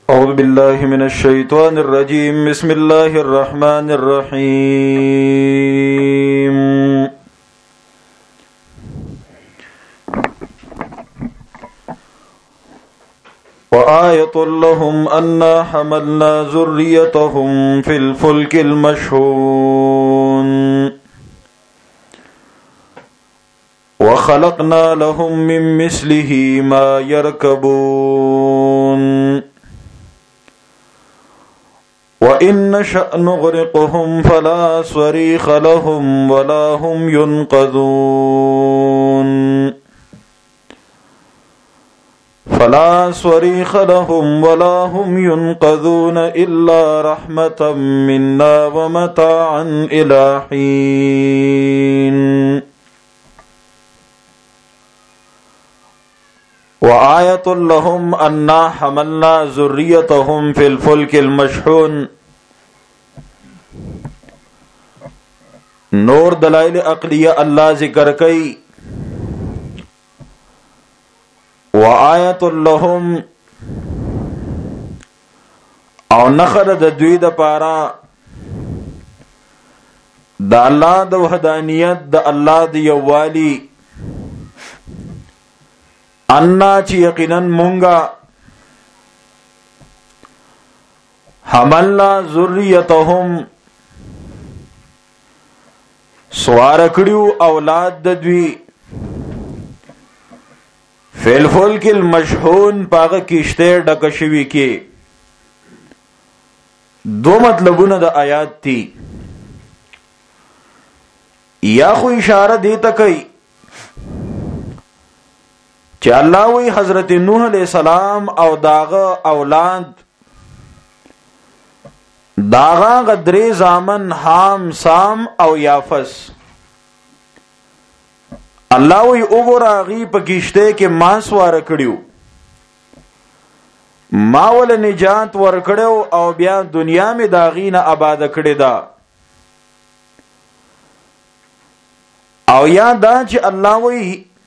أعوذ بالله من الشيطان الرجيم بسم الله الرحمن الرحيم وآية لهم أنا حملنا ذريتهم في الفلك المشحون وخلقنا لهم من مثله ما يركبون وإن نشأ نغرقهم فلا صريخ لهم ولا هم ينقذون إلا رحمة منا ومتاعا إلى حين وآية لهم أنا حملنا ذريتهم في الفلك المشحون. نور دلائل عقلیہ اللہ ذکر کئی. وآیة لهم او نخر د دوی د پارا د الله د وحدانیت د الله د یووالی انا چی یقینا مونگا حملنا ذریتهم سوار کړیو اولاد د دوی فی الفلک المشحون پاغه کشته ډک شوی کې. دو مطلبونه د آیات تی. یا خو اشاره دیتا کوي چې الله وی حضرت نوح علیہ السلام او داغه اولاد داغه غدری زامن حام سام او یافس الله وی وګراغي په کشته کې ما سوار کړیو ما ول نجات ور کړو او بیا دنیا می داغینه آباد کړی دا. او یا دا چې الله وی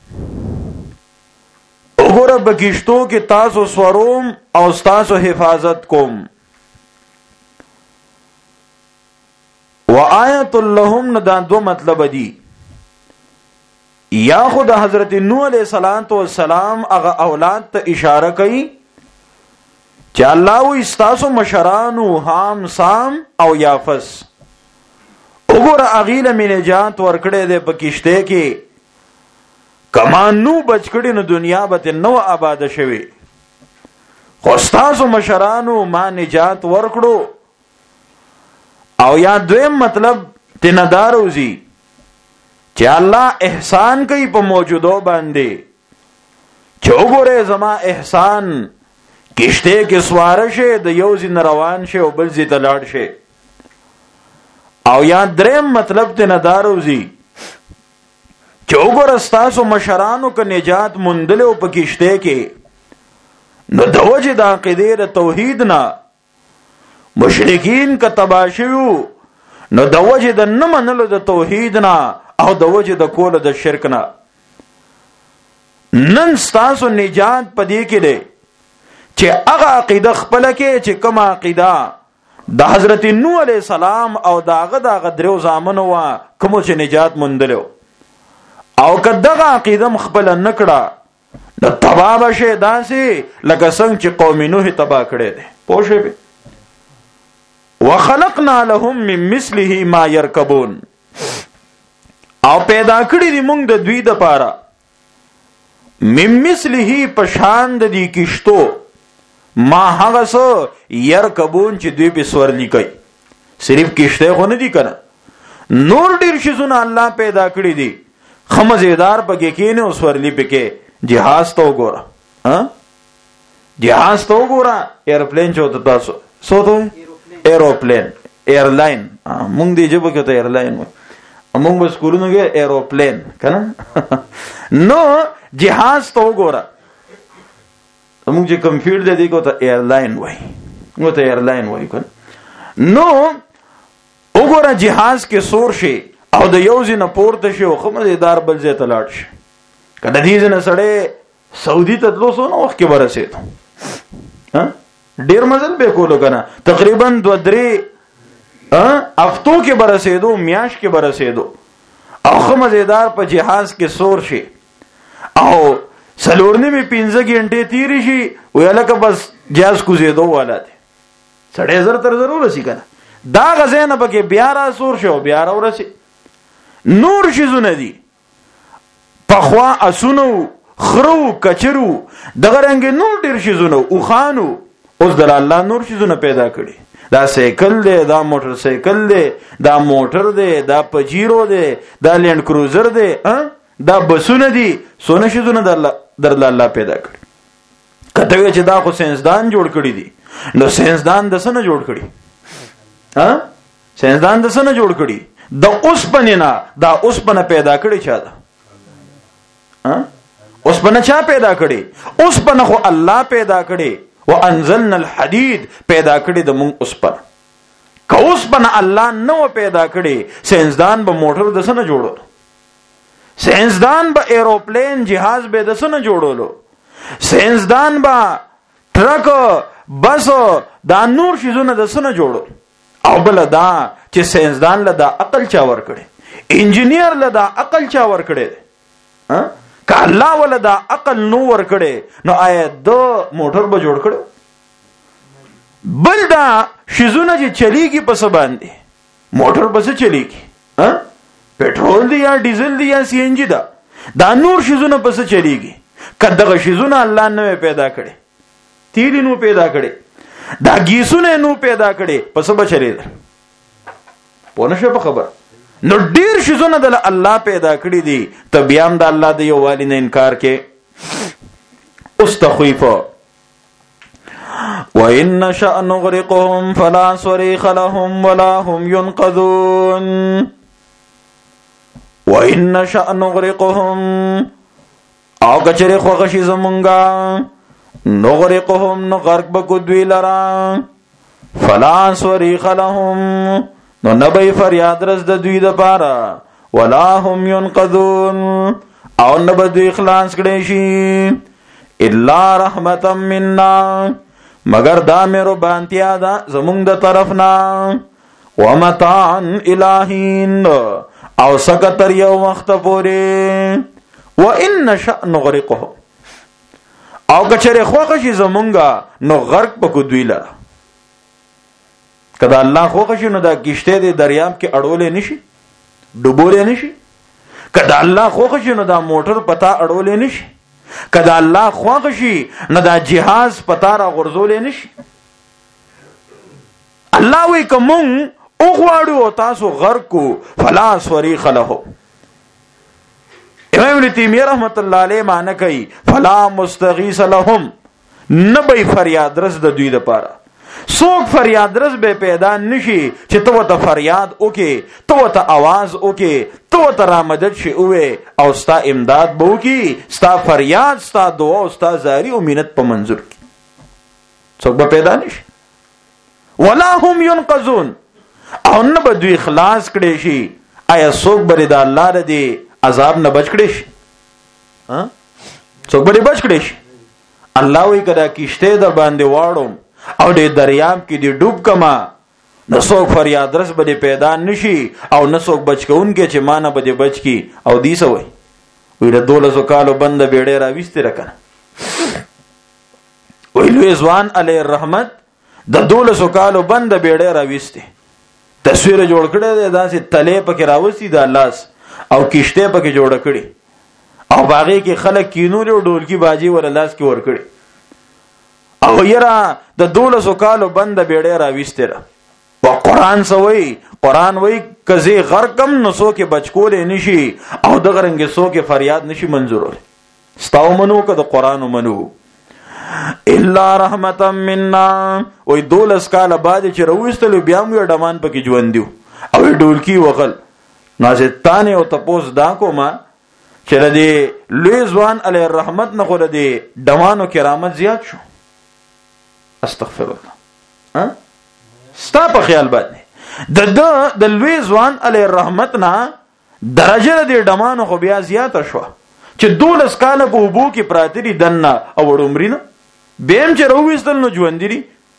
وګوره بکشتو کې تاسو سوروم او تاسو حفاظت کوم. وآیت لهم دا دو مطلب دی. یا خود حضرت نوح علیہ السلام اغا اولاد تا اشارہ کئی چا اللہ و استاسو مشرانو حام سام او یافس اگر اغیل من نجات ورکڑے دے پکشتے کے کمانو بچکڑی نو دنیا بت نو آباد شوی خوستاسو مشرانو ما نجات ورکڑو. او یا دویم مطلب تنداروزی چې الله احسان کوي په موجودو باندې چې وګوره زما احسان کشته کې سوار شه د یو ځین روان شه او بل ځای ته لاړ شه. او یا دریم مطلب ته نداروزی چې وګوره تاسو مشرانو ک نجات مندلو په کشته کې نو د وجه د عقیده توحید نه مشرکین ک تباشیو نو د وجه د نه منلو د توحید نه او د وجه د کول د شرک نه نن ستاسو نجات پدې کې دی چې هغه عقیده خپل کې چې کوم عقیده د حضرت نوح علیہ السلام او داغه درو زامنو وا کوم چې نجات مندلو او کداغه عقیده خپل نکړه د تباہ بشه داسې لکه څنګه چې قوم نوح تباہ کړي دي. پوښې به وخلقنا لهم من مثله ما يركبون او پیدا کړی دی مونږ د دوی د پاره من مثله پشان د دی کشتو ما هغه سو يركبون چې دوی په سورلی کوي. صرف کشته خو نه دی کنه نور ډیر شیزونه الله پیدا کړی دی. خمزیدار پکې کینه او سورلی پکې جهاز تو ګوره ها جهاز تو ګوره ایرپلین چوت تاسو سوته ایروپلین ایرلاین مونږ دی جبه کې ته ایرلاین مونږ بس کورونو کې ایروپلین کنه نو جهاز تو ګوره مونږ چې کمپیوټر دی کو ته ایرلاین وای نو ته ایرلاین وای کنه نو وګوره جهاز کې سور شي او د یو ځینه پورته شي او خمزیدار بل ځای ته لاړ شي. کله دې ځنه سړی سعودي ته تلو سو نو وخت کې ورسېد ها ډیر مزل به کولو کنه تقریبا 2-3 هفتو کې برسېدو میاش کې برسېدو او خمزیدار په جهاز کې سور شي او سلورنی می 15 غنټه تیری شي ویلکه بس جهاز کوزیدو والا دي سړی زر تر ضرور شي کنه دا غزنه پکې بیا را سور شو بیا را ورسي نور شي زونه دي پخوا اسونو خرو کچرو دغه رنګ نور ډیر شي زونه او خانو اوس در الله نور شي زونه پیدا کړي دا سایکل دی دا موټر سایکل دی دا موټر دی دا پجیرو دی دا لینډ کروزر دی دا بسونه دي سونه شي زونه در الله پیدا کړي کته چې دا خو ساينسدان جوړ کړي دي نو ساينسدان د څه نه جوړ کړي ساينسدان د څه نه جوړ کړي د اوسپنې نه دا اوسپنه پیدا کړي چا ده اوسپنه چا پیدا کړي اوسپنه خو الله پیدا کړي وانزلنا الحديد پیدا کړي د مونږ اوسپنه که اوسپنه الله نو پیدا کړي ساينسدان به موټر د څه نه جوړول ساينسدان به ایروپلین جهاز به د څه نه جوړولو ساينسدان به ټرک بس دا نور شیزونه د څه نه جوړول او بل دا چې ساينسدان له دا عقل چا ور کړي انجینیر له دا عقل چا ور کړي که الله ولا دا عقل نو ور کړي نو آیا دو موټر به جوړ کړو بل دا شیزونه چې چلیږي پس باندې موټر بس چلیږي پټرول دی یا ډیزل دی یا سی ان جی دا نور شیزونه پس چلیږي کداغه شیزونه الله نو پیدا کړي تیل نو پیدا کړي دا گیسونه نو پیدا کړي پس به چلیږي پونه شو په خبر نو ډیر شیزونه د الله پیدا کړی دي ته بیا هم د الله د یو والی نه انکار کې استخویف وان نشأ نغرقهم فلا صريخ لهم ولا هم ينقذون وان نشأ نغرقهم او کچره خوغشي زمونږه نغرقهم نو غرق بکو دوی لرا فلا صريخ لهم نو نبی فریاد رس د دوی د پاره ولا هم ينقذون او نبی دوی اخلاص کړي شي الا رحمتا منا مگر دا مېرو بانتیا دا زمونږ د طرفنا ومتاعا الہین او سکتر یو وخت پورې وان نشأ نغرقهم او کچره خوښ شي زمونږه نو غرق پکو دوی لره کدا الله خوښ شي نو دا کشته د دریاب کې اړولې نشي ډوبولې نشي کدا الله خوښ شي نو دا موټر پتا اړولې نشي کدا الله خوښ شي نو دا جهاز پتا را غرزولې نشي الله وی کوم او غواړو تاسو غرق کو فلا صریخ له امام ابن تیمیہ رحمت الله علیه معنی کوي فلا مستغیث لهم نبی فریاد رس د دوی د پاره سوک فریاد رس به پیدا نشي چې تو ته فریاد وکي تو ته आवाज وکي تو ته را مدد شي او ستا امداد بو کی ستا فریاد ستا دعا او ستا زاری او منت په منظور کی څوک به پیدا نشي ولا هم ينقذون او نه به دوی خلاص کړي شي آیا څوک بری د الله ردی عذاب نه بچ کړي شي څوک بری بچ کړي شي الله وی کدا کیشته در باندې واړم او د دریاب کې دی ډوب کما نسوک فریاد رس به پیدا نشي او نسوک بچ کون کې چې مانه به بچ کی او دی سوې وی د 1200 کالو بند بیړې را وسته رکنه وی لوی ځوان علی الرحمت د 1200 کالو بند بیړې را وسته تصویر جوړ کړی داسې تلې پکې راوسی د لاس او کشته پکې جوړ کړي او باغې کې خلک کینور او ډولکی باجی ور لاس کې ور کړي او یرا د 1200 کالو بند بیړې را وستره او قران سوي قران وای کزي غرقم نسو کې بچکول نشي او د غرنګ سو کې فریاد نشي منظور ستاو منو که د قران منو الا رحمتا منا وای 12 کال بعد چې رويستل بیا مو ډمان پکې ژوند دیو او ډولکی وغل نازتانه او تپوس دا کوما چې ردی لوی ځوان علی الرحمت نه خو ردی ډمانو کرامت زیات شو استغفر الله ستا په خیال باندې د لوی ځوان علی الرحمت نه درجه د ډمانو خو بیا زیات شو چې 12 کال په وبو کې پراتری دنه او وړمرینه بیم چې رويستل نو ژوند دي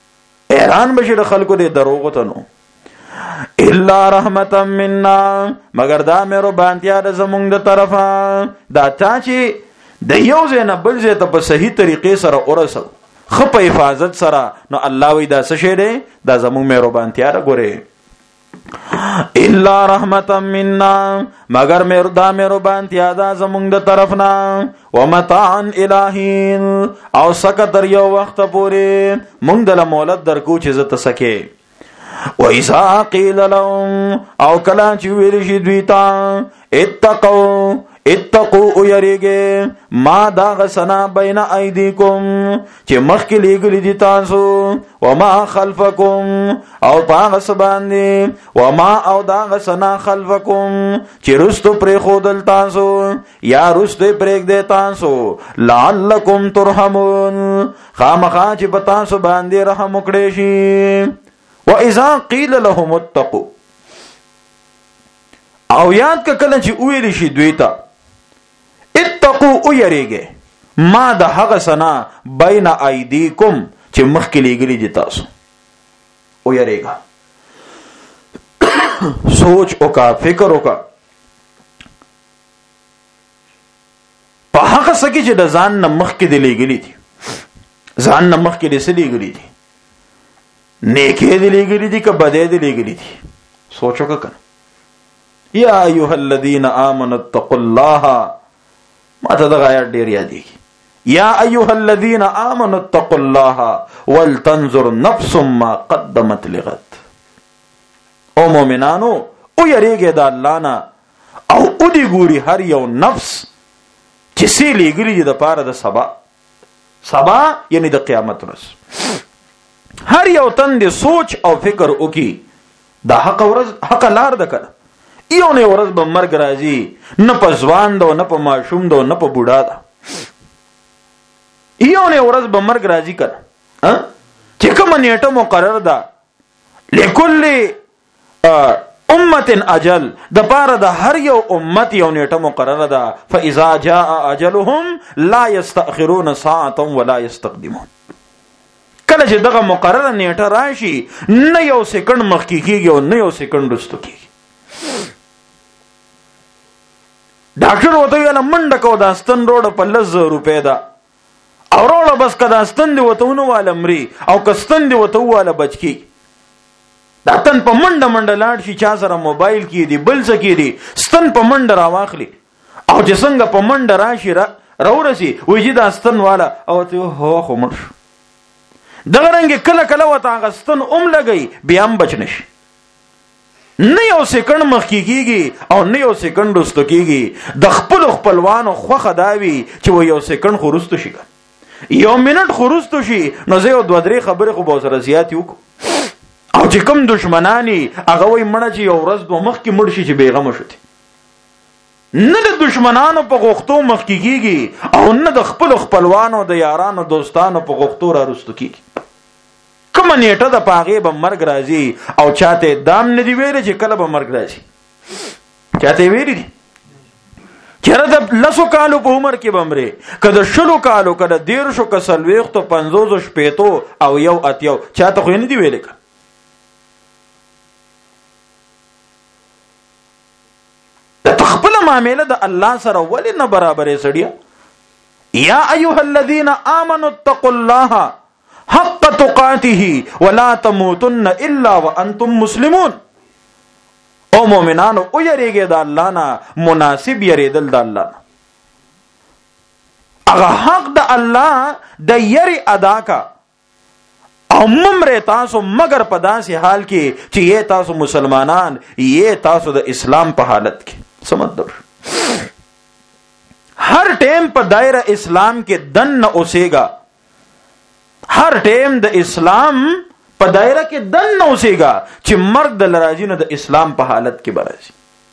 حیران بشي د خلکو د دروغ ته نو الا رحمتا منا مگر دا مهربانتیا د زمونږ د طرفه دا تا چې د یو ځای نه بل ځای ته په صحیح طریقې سره ورسو خو په حفاظت سره نو الله وی دا څه شی دی دا زمونږ مهربانتیا ده ګوره الا رحمتا منا مگر دا مهربانتیا ده زمونږ د طرف نه ومتاعا الہین او سکه تر یو وخت پورې مونږ د مولد درکو چې زه ته سکه وَإِذَا قِيلَ لَهُمْ او کلا چې ویل شي دوی ته اتقوا یریږئ ما دا غسنا بین ایدیکم چې مخکې لېږلي دي تاسو وما خلفکم او پاغس باندې وما او دا غسنا خلفکم چې رستو پرېښودل تاسو یا رستو پرېږدئ تاسو لعلکم ترحمون خامخا چې په تاسو باندې رحم وکړی شي وَإِذَا قِيلَ لَهُمُ اتَّقُوا او یاد که کله چې ویل شي دوی ته اتقوا یریږئ ما د هغه سنا بین ایدیکم چې مخکې لېږلي دي تاسو یریږه سوچ وکا فکر وکا په هغه څه کې چې د ځان نه مخکې دي لېږلي دي ځان نه مخکې دي څه لېږلي دي نیکی دی لګلی دي که بدی دی لګلی دي سوچو که کنه یا ایها الذین آمنوا اتقوا الله ما ته دغه آیات ډیر یادېږي یا ایها الذین آمنوا اتقوا الله ولتنظر نفس ما قدمت لغد او مؤمنانو او یریږئ د الله نه او ودې ګوري هر یو نفس چې څه لګلی دي د پاره د سبا یعنی د قیامت ورځ هر یو تن دې سوچ او فکر وکي دا حق لار ده کړه یو نه ورځ به مرګ راځي نه په ځوان دو نه په ماشوم دو نه په بوډا ده یو نه ورځ به مرګ راځي کړه چې کوم نیټه مقرر ده لکل امه اجل د پاره د هر یو امت یو نیټه مقرره ده فاذا جاء اجلهم لا يستأخرون ساعه ولا يستقدمون کله چې دغه مقرره نیټه راشي نه یو سکند مخکې کیږي او نه یو سکند وروسته کیږي ډاکټر وته ویل منډه کو دا ستن روډ په 100 روپے دا او روډ بس کدا ستن دی وته ونه وال امري او کستن دی وته واله بچکی دا تن په منډه لاړ شي چا سره موبایل کې دی بل څه کې دی ستن په منډه راواخلي او چې څنګه په منډه راشي راورسي وږي دا ستن والا او ته هو خو مړ دغه رنګ کله وته غستن لګي بیا هم بچنش نه یو سکند مخکې کیږي او نه یو سکند وروسته کیږي د خپلوانو خوخه داوي چې یو سکند خو وروسته شي یو منټ خو وروسته شي نو زه یو دوه درې خبرې خو به سره زیات وکړو او چې کوم دشمنانی هغه وای مړه چې یو ورځ دوه مخکې مړ شي چې بیغمه شوتی نه د دشمنانو په غوښتو مخکې کیږي او نه د خپلوانو د یارانو دوستانو په غوښتو را رسټو کیږي کوم نیټه د پاغه به مرګ راځي او چاته دام نه دی ویل چې کله به مرګ راځي چاته ویل دي چیرې د لسو کالو په عمر کې بمره کله شلو کالو کله 150 کسل وخت 50 شپېتو او یو اتیو چاته خو نه دی ویل د تخپل معاملې د الله سره ولې نه برابرې سړیا یا ایها الذین آمنوا اتقوا الله حق تقاته ولا تموتن الا وانتم مسلمون او مؤمنانو او یریږئ د الله نه مناسب یریدل د الله هغه حق د الله د یری ادا کا او ممره تاسو مگر په داسې حال کې چې یې تاسو مسلمانان یې تاسو د اسلام په حالت کې سمجھ ہر ٹیم په دائره اسلام کې دن نه اوسېګا هر ټیم د اسلام په دایره کې دن نه اوسېګا چې مرګ د لراځي نه د اسلام په حالت کې برازي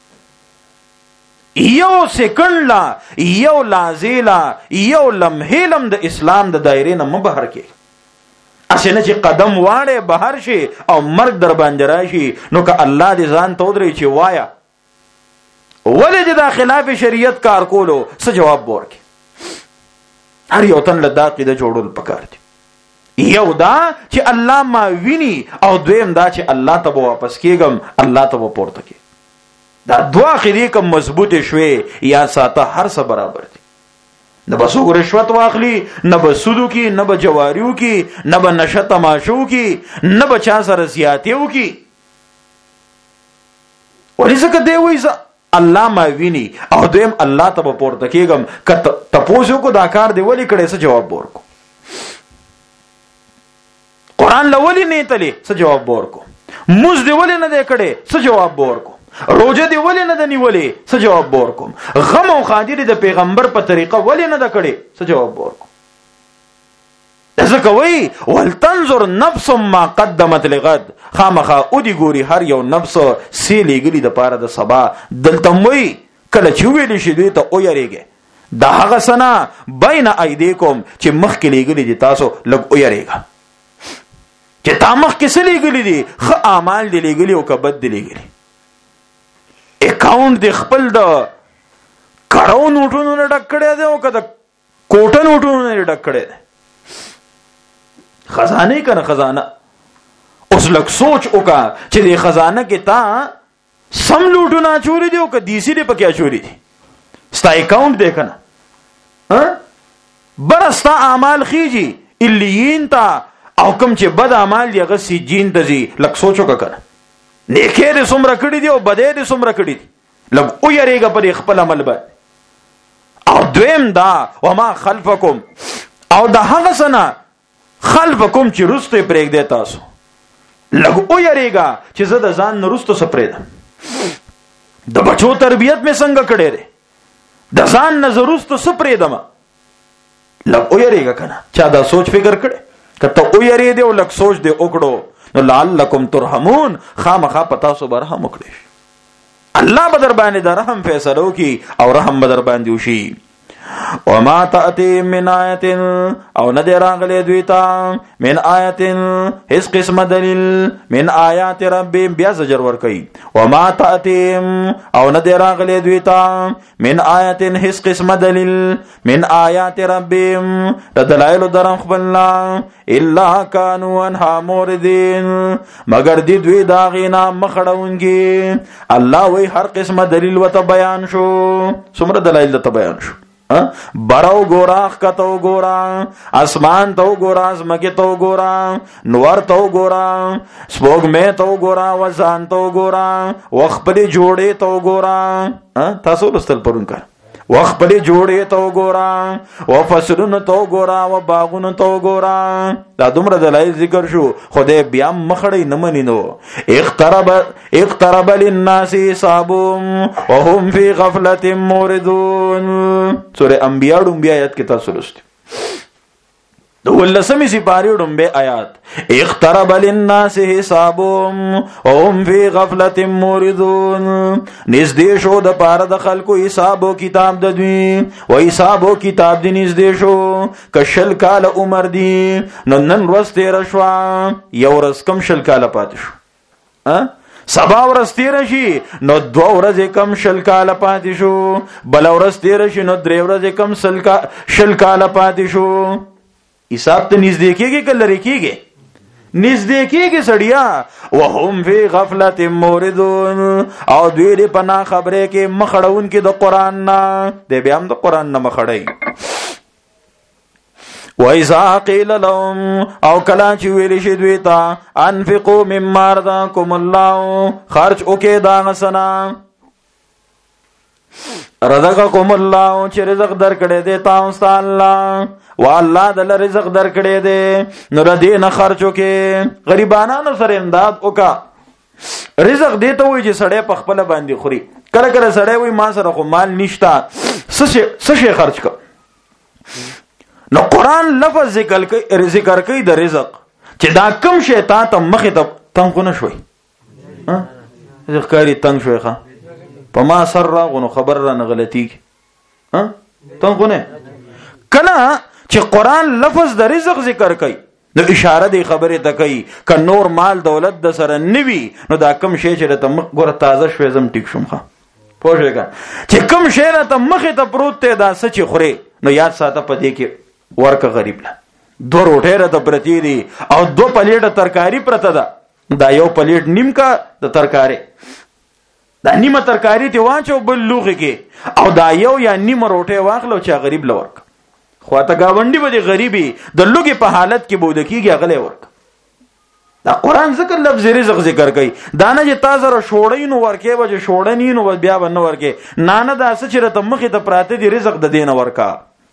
یو سکند لا یو لازیلا یو لمحه لم د اسلام د دایره نه مبهر کې اسنه چې قدم واړې بهر شي او مرګ در باندې راشي نو که الله دې ځان تودري چې وایا ولې د خلاف شریعت کار کولو څه جواب ورکړي هر یو تن له داقې د جوړول پکار دي یو دا چې الله ما ویني او دویم دا چې الله ته واپس کېږم، الله ته پورته کې. دا دوا عقیدې کوم مضبوط شوي یا ساته هر څه برابر دي. نه به څوک رشوت واخلي، نه به سودو کی، نه به جواریو کی، نه به نشه تماشو کی، نه به چا سره زیاتیو کی. ولی ځکه دی وایي الله ما ویني او دویم الله ته به پورته کېږم. که تپوس وکړو دا کار دی ولې کړی، څه جواب ورکړو؟ قرآن له ولې نه تللی، څه جواب ورکړو؟ مونځ دی ولې نه دی کړی، څه جواب ورکړو؟ روزه دی ولې نه ده نیولې، څه جواب ورکوم؟ غم او خادر د پیغمبر په طریقه ولې نه ده کړې، څه جواب ورکوم؟ ځکه وایي ولتنظر نفس ما قدمت لغد، خامخا او دی ګوري هر یو نفس سی لېږلي د پاره د سبا. دلته وایي کله چې ویلې شي دوی ته ویریږئ د هغه څه نه بین ایدیکم چې مخکې لېږلي دي تاسو لږ ویریږه چې تا مخکې څه لېږلي دي، ښه اعمال دي لېږلي او که بد دي لېږلي. اکاؤنٹ دی خپل د کړو نوټونو نه ډک کړی دی او که د کوټه نوټونو نه ډک کړی دی. خزانه کنه خزانه. اوس لږ سوچ وکړه چې د خزانه کې تا سم لوټونه چوری دی او که دیسی دی پکې چوری دی. ستا اکاؤنٹ دی کنه بره ستا اعمال خیجي الیین تا او کوم چې بد اعمال دی هغه سجین ته ځي. لږ سوچ وکړه کنه نیکه دې څومره کړي دي او بدې دې څومره کړي دي. لږ ویریږه په خپل عمل باندې. او دویم دا وما خلفکم او د هغه څه نه خلفکم چې رسته پرېږدئ تاسو. لږ ویریږه چې زه د ځان نه رسته څه پرېږدم. د بچو تربیت مې څنګه کړی دی، د ځان نه زه رسته څه پرېږدم. لږ ویریږه کنه. چا دا سوچ فکر کړی؟ که ته ویریږې او لږ سوچ دې وکړو نو لعلکم ترحمون، خامخا پتا سو برحم وکړي. الله بدر باندې د رحم فیصله وکي او رحم بدر باندې وشي. وما تأتي من آیت او ندی راغلی دوی ته من آیت هیڅ قسم دلیل من آیات ربی بیا زجر ورکوي. وما تأتي او ندی راغلی دوی ته من آیت هیڅ قسم دلیل من آیات ربی د دلایل درم خپلنا الا کانوا عنها موردین مگر دی دوی داغینا مخړونګي. الله وی هر قسم دلیل وته بیان شو. څومره دلایل ته بیان شو؟ براو ګورا کتو ګورا اسمان تو ګورا زمکه تو ګورا نور تو ګورا سپوږمۍ تو ګورا وزان تو ګورا وخپل جوړې تو ګورا. تاسو لستل پرون کار وخپل جوړې تو ګورا و فصلن تو ګورا و باغون تو ګورا. دا دومره دلایل ذکر شو. خدای بیا مخړې نه منینو. اقترب للناس حسابهم وهم فی غفلة معرضون. سورہ انبیاء ډومبیا آیات کې تاسو لوستئ. د ولسمې سپارې ډومبه آیات اقترب للناس حسابهم وهم فی غفلة معرضون. نږدې شو د پاره د خلکو حساب او کتاب د دوی و حساب او کتاب دی نږدې شو. کشل کال عمر دی نو نن ورځ تیر شو، یو ورځ کم شل کال پاتې شو. سبا ورځ تیر شي نو 2 ورځې کم شل کال پاتې شو. بل ورځ تیر شي نو 3 ورځې کم شل کال پاتې شو. حساب ته نږدې کېږي که لرې کېږي؟ نږدې کېږي سړیا. وهم فی غفلة معرضون او دوی دې په نا خبرې کې مخړون کې د قرآن نه دی. بیا هم د قرآن نه مخړی. وَإِذَا قِيلَ لَهُمْ او کلا چې ویل شي دوی ته انفقوا مما رزقكم الله خرج وکړئ دا غسنا رزقكم الله چې رزق درکړی دی تاسو ته الله والله دل رزق درکړی دی نو ردی نه خرج وکړئ. غریبانو سره امداد وکړه. رزق دی ته وایي چې سړی په خپل باندې خوري. کله کله سړی وایي ما سره خو مال نشته څه شي خرج کړه. نو قرآن لفظ ذکر کوي د رزق چې دا کم شي تا ته مخې ته تنګ نه شوي. ځکاري تنګ شوي ښه په ما سر راغو نو خبر را نه غلطیږي. تنګ نه کله چې قرآن لفظ د رزق ذکر کوي نو اشاره دی خبره ته کوي. که نور مال دولت د سره نوي نو دا کم شي چې ته ګوره تازه شوي زم ټیک شوم ښه پوه شوې که چې کم شی راته مخې ته پروت دی دا څه چې خورې نو یاد ساته په دې کې ورکه غریب له دو روټه را ته پرتی دي او 2 پلیټه ترکاری پرته ده، دا یو پلیټ نیم کا د ترکاری، دا نیمه ترکاری ته واچو بل لوغه کې، او دا یو یا نیمه روټه واخلو چې غریب لورک. خو ته گاونډي به د غریبي د لوګي په حالت کې بوده کیږي غلې ورک. دا قران ذکر لفظ رزق ذکر کوي، دا نه چې تاسو را شوړې نو ورکه به شوړنی نو بیا به نه ورکه، نه دا څه چې ته مخې ته پراته دي رزق د دین ورکا.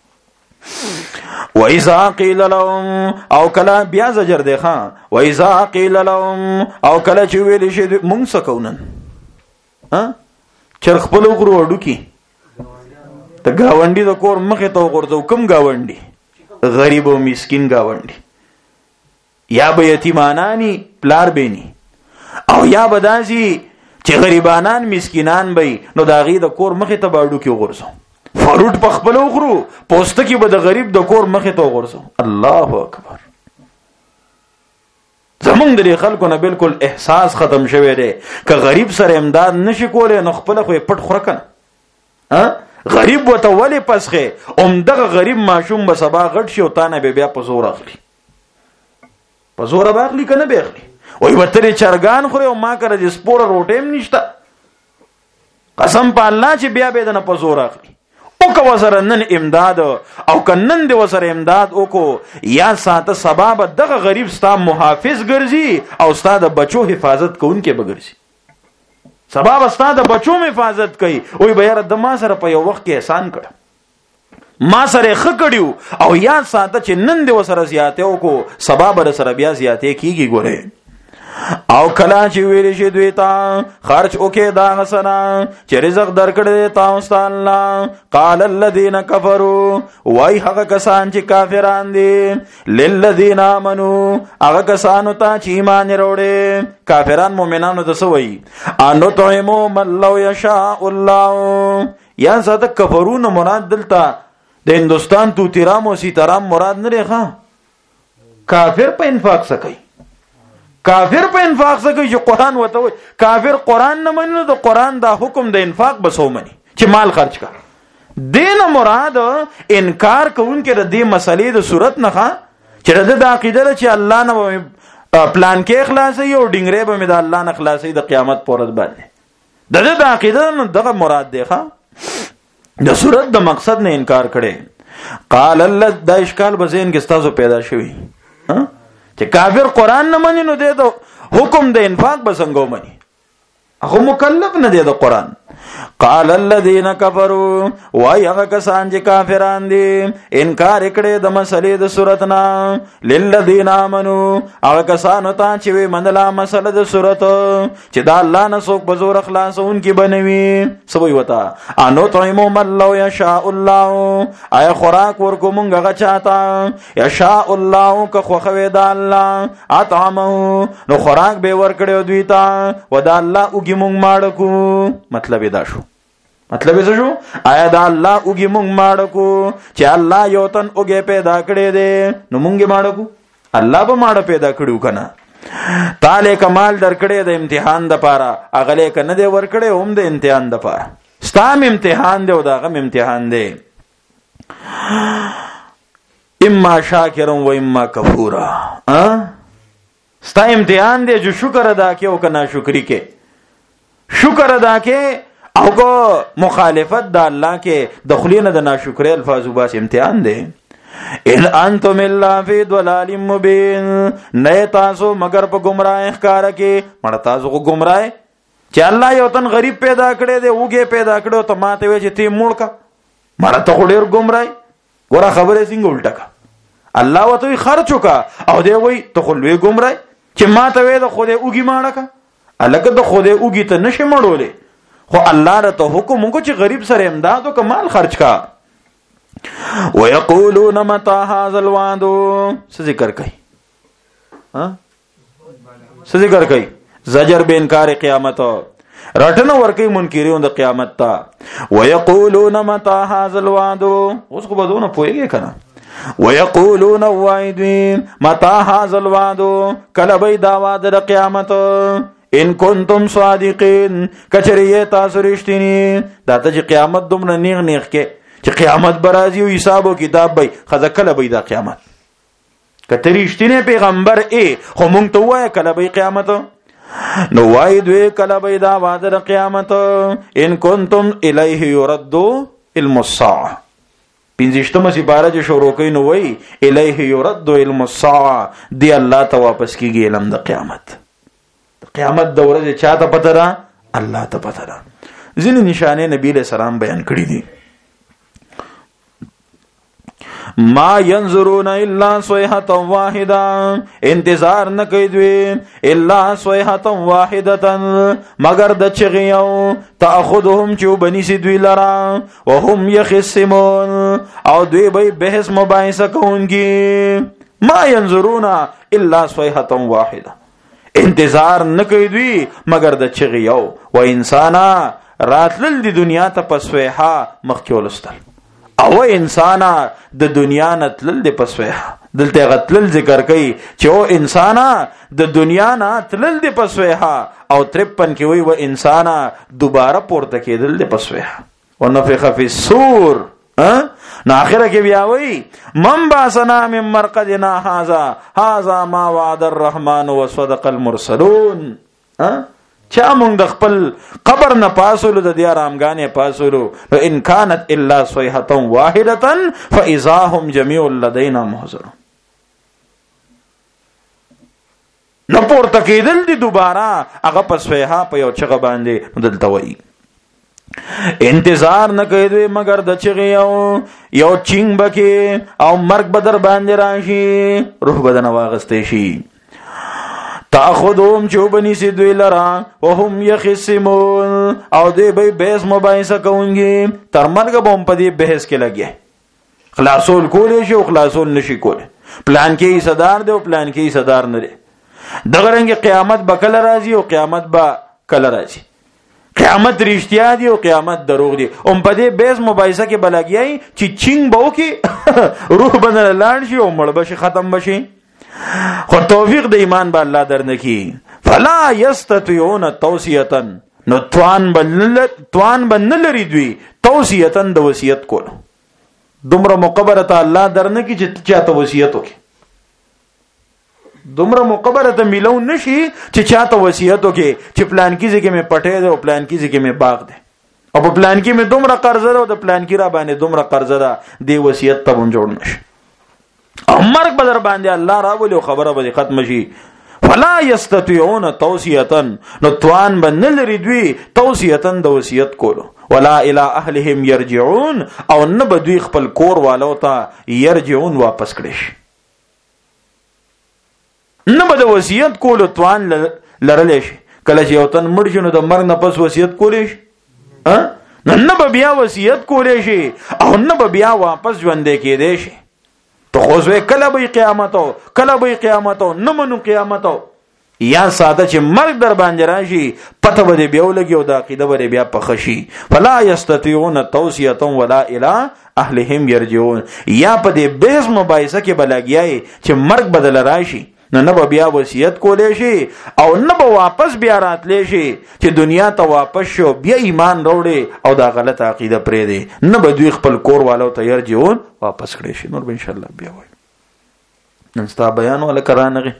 وَإِذَا قِيلَ لَهُمْ او کلا بیا زجر دی خان، وَإِذَا قِيلَ لَهُمْ او کلا چې ویل شي مونږ سکونن چرخ په لوګرو وډو کی ته گاونډي د کور مخې ته وګورځو، کم گاونډي؟ غریب او مسکین گاونډي، یا به یتیمانانی پلار بینی، او یا به داسي چې غریبانان مسکینان بی، نو دا غي د کور مخې ته باډو کې وګورځو، فروټ په خپل وخورو، پوسټ کې به د غریب د کور مخې ته وګورځو. الله اکبر. زمونږ د خلکو نه بالکل احساس ختم شوی دی، که غریب سره امداد نشي کولای نو خپل خو پټ خور کنه. غریب وته ولی پسخه اومدغه غریب ماشوم به سبا غټ شي او تانه به بیا په زور اخلي، په زور به اخلي کنه به اخلي، وای وتري چرګان خوري او ما کړه د سپور روټیم نشته، قسم په الله چې بیا به دنه په زور اخلي. او که وسره نن امداد او کنن دی وسره امداد وکو، یا ساته سبب دغه غریب ستا محافظ ګرځي او ستا د بچو حفاظت کوونکې بګرځي، سبب ستا د بچو حفاظت کوي. وای به یاره د ما سره په یو وخت کې احسان کړ، ما سره خکړیو، او یا ساته چې نن دی وسره زیاته وکو سبب سره بیا زیاته کیږي. ګوره او کلا چې ویل شي دوی ته خرج وکې دا حسنا چې رزق درکړې تاسو ته الله، قال الذين كفروا وای هغه کسان چې کافران دي، للذین آمنوا هغه کسانو ته چې ایمان وروړي، کافران مؤمنانو ته سوي انو طعمو من لو یشاء الله، یا زده کفرون مراد دلته د هندستان تو تیرام او سیتارام مراد نه لري. کافر په انفاق سکی، کافر په انفاق سکی چې قرآن وته وي، کافر قرآن نه مني، د قرآن دا حکم د انفاق بسو مني چې مال خرج کا. دین مراد انکار کوونکې د دې مسلې د صورت نه ښه چې د عقیده چې الله نه پلان کې اخلاصي او ډنګره به د الله نه اخلاصي د قیامت پورز باندې د عقیده نه دغه مراد دی ښه، د صورت د مقصد نه انکار کړي. قال الله دا اشکال به ذهن کې تاسو پیدا شوی چې کافر قرآن نه مني نو دی د حکم د انفاق به څنګه مني، هغه مکلف نه دی د قرآن. قال الذين كفروا وای هغه کسان چې کافران دي انکار کړي د مسلې د صورت نه، للذین آمنوا هغه کسان ته چې وی منله مسله د صورت چې دا الله نه څوک په زور خلاصون کې بنوي، سوي وتا انو طعمو من لو یشاء الله، آیا خوراک ورکو مونږ هغه چاته یشاء الله که خوخوي دا الله، اطعمه نو خوراک به ورکړو دوی ته، ودا الله وګي مونږ ماړو. مطلب دا شو، مطلب څه شو؟ آیا دا الله وګي مونږ ماړو چې الله یو تن وګي پیدا کړی دی نو مونږه ماړو، الله به ماړه پیدا کړو کنه. تعالی کمال درکړی د امتحان د پاره، اغله کنه دی ورکړی هم د امتحان د پاره، ستام امتحان دی او دا غم امتحان دی. اما شاکر و اما کفورا، ستا امتحان دی جو شکر ادا کې او کنا شکری کې، شکر ادا کې او کو مخالفت د الله کې دخلینه د ناشکری الفاظ وباس امتحان دی. ان انتم الا فی ضلال مبین، نه تاسو مگر په گمراه ښکار کې، مړ تاسو کو گمراه چې الله یو تن غریب پیدا کړی دی وګه پیدا کړو ته ماته وی چې تی موړ کا، مړ ته ډیر گمراه. ګوره خبره څنګه الټه کا، الله وته خرچ وکا او دی وی ته خلوی گمراه چې ماته وی د خوده وګي ماړه کا، الګ د خوده وګي ته نشه مړولې، خو الله را ته حکم وکړو چې غریب سره امداد او کمال خرج کا. ويقولون متى هذا الوعد، څه ذکر کوي؟ څه ذکر کوي؟ زجر به انکار قیامت، رټنه ورکی منکرون د قیامت تا. ويقولون متى هذا الوعد، اوس خو بدونه پويږي کنه. ويقولون وعد متى هذا الوعد، کله به دا وعده د قیامت، ان کنتم صادقین کچریه تاسو رښتینی. دا ته چې قیامت دومره نیغ نیغ کې چې قیامت برازي او حساب او کتاب به خزه کله به دا قیامت کته رښتینی پیغمبر خو مونږ ته وایه کله به قیامت نو وای دوی کله به دا وعده د قیامت ان کنتم الیه یردو علم الساعه پنځشتمه سپاره چې شروع کوي نو وای الیه یردو علم الساعه دی الله ته واپس کیږي علم د قیامت د ورځې چاته پته را الله ته پته را ځینې نشانه نبی له سلام بیان کړی دي ما ينظرون الا صيحه واحده انتظار نه کوي دوی الا صيحه واحده مگر د چغیو تاخذهم چوبني سي دوی لرا وهم يخصمون او دوی به بحث مباحثه کوونکی ما ينظرون الا صيحه واحده انتظار نه کوي دوی مگر د چغیو و انسانا راتلل دی دنیا ته پسويحه مخکولستل او انسانا د دنیا نتلل د پسويحه دلته غتلل ذکر کوي چې او انسانا د دنیا نه تلل د پسويحه او 53 کې وی و انسانا دوباره پورته کېدل د پسويحه ونفخ فی الصور نو اخره کې بیا وی من باسنا من مرقدنا هذا ما وعد الرحمن وصدق المرسلون چا مونږ د خپل قبر نه پاسولو د دې آرامګانې پاسولو ان كانت الا صيحه واحده فاذا هم جميع لدينا محضرون نو پورته کېدل دي دوباره هغه په صيحه په یو چغه باندې دلته وایي انتظار نه کوي مگر د چغې یو چینګ بکې او مرګ بدر باندې راشي روح بدن واغستې شي تاخذهم چوبنی سی دوی لرا وهم یخصمون او دوی به بحث مباحثه کوونکی تر مرګ به په دې بحث کې لګي خلاصول کولې شي او خلاصول نشي کولې پلان کې صدر دی او پلان کې صدر نه دی دغه رنګ قیامت به کله راځي او قیامت به کله راځي قیامت رښتیا دی او قیامت دروغ دی په دې بحث مباحثه کې بلګیای چې چینګ بو کې روح بدل لاړ شي او مړ بشي ختم بشي خو توفیق د ایمان به الله درنکي فلا یستطيعون توصیه نو توان بن لري دوی توصیه د وصیت کول دومره مقبره ته الله درنکي چې چاته وصیت وکي دومره مقبره ته ملو نشي چې چاته وصیت وکي چې پلان کې ځکه مې پټه ده او پلان کې ځکه مې باغ ده او په پلان کې مې دومره قرض ده او د پلان کې را باندې دومره قرض ده دی وصیت ته جوړ نشي مرګ بدر باندې الله راولي او خبره به ختم شي فلا یستطيعون توصیه نو توان بن لري دوی توصیه د وصیت کولو ولا الى اهلهم يرجعون او نه بدوی خپل کور والو ته يرجعون واپس کړي شي نه بده وصیت کولو توان لرلې شي کله چې یو تن مړ شي نو د مرګ نه پس وصیت کولې شي نه به بیا وصیت کولې شي او نه به بیا واپس ژوند کېدې شي تو خوځوي کله به قیامت نه منو قیامت یا ساده چې مرګ در باندې راشي پته به بیا ولګي او د عقیده به بیا پخشي فلا یستطيعون توصیه ولا الى اهلهم يرجعون یا په دې بیس مباحثه کې بلګیای چې مرګ بدل راشي نه به بیا وصیت کولې شي او نه به واپس بیا راتلې شي چې دنیا ته واپس شو بیا ایمان وروړي او دا غلط عقیده پرې دی نه به دوی خپل کور والو ته يرجعون واپس کړي شي نور به ان شاء الله بیا وایي نن ستا بیان ولا کرانغه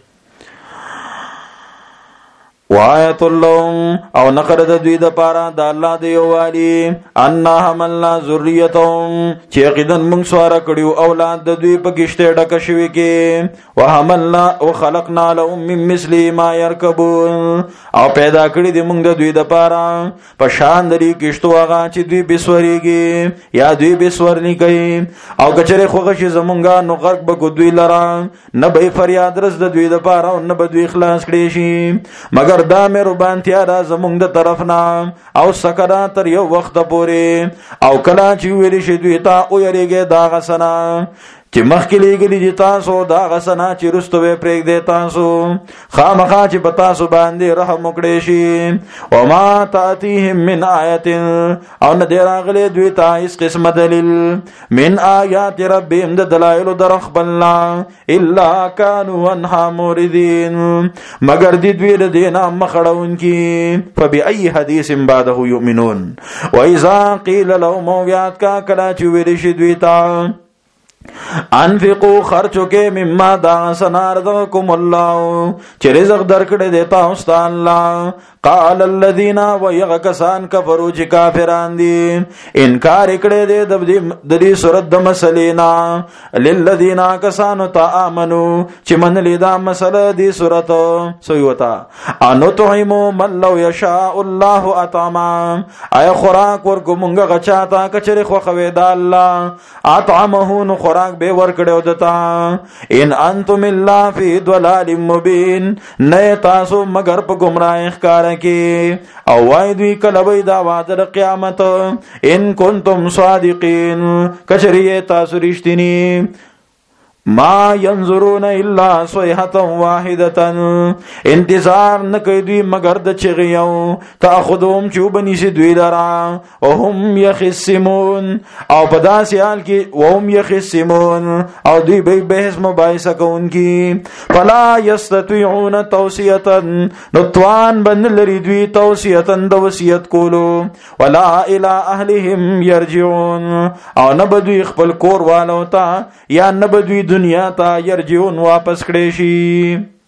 وآیت اللهم او نقر د دوی د پاره د الله د یووالي ان حملنا ذریتهم چې یقینا موږ سواره کړیو اولاد د دوی په کشته ډک شوی کې وحملنا وخلقنا لهم من مثل ما يركبون او پیدا کړی د موږ د دوی د پاره په شان د کشتو هغه چې دوی بسوريږي یا دوی بسورنی کوي او کچره خوغه شي زمونږه نو غرق به دوی لرا نه به فریاد رس د دوی د پاره او نه به دوی خلاص کړي شي مگر دا مې ربانتیا دا زمونږ د طرف نه او سکرا تر یو وخت پورې او کلا چې ویل شي دوی ته او یریږي دا غسنا چې مخکې لګلې دي تاسو دا غسنا چې رستوي پرېګ دي تاسو خامخا چې په تاسو باندې رحم وکړي شي او ما تاتيهم من آیه او نه دی راغلي دوی ته هیڅ قسم دلیل من آیات ربهم د دلایل در خپلنا الا كانوا عنها موردين مگر دي دوی د دینه مخړون کی فبأي حديث بعده يؤمنون واذا قيل لهم يات کا کلا چې ویل شي دوی ته انفقوا خرچو کې مما دا سنار رزقکم الله چې رزق درکړې دیتا اوست الله. قال الذين ويغكسان كفروا چې کافران دي انکار کړي دي د دې صورت د مسلینا للذین کسانو تآمنوا چې من لیدا مسله دې صورت سویوتا انو طعمو من لو یشاء الله اطعما اي خوراک ورکو مونږه غچاتا کچره خو خوي د الله اطعمه نو خوراک به ور کړو دتا ان انتم الا فی ضلال مبین نه تاسو مگر په گمراه ښکار کی او وای دوی کله وای دا وعده د قیامت ان کنتم صادقین کچریه تاسو رښتینی. ما ينظرون الا صيحه واحده انتظار نکوي دوی مگر د چغيو تاخذهم چوبني سي دوی لرا وهم يخصمون او پداسيال کی وهم يخصمون او دوی به بحث مباحثه کوونکی فلا يستطيعون توصيه نتوان بن لري دوی توصيه د وصیت کولو ولا الى اهلهم يرجعون او نبدوی خپل کور والو تا یا نبدوی دنیا تا یرجون واپس کړي شي.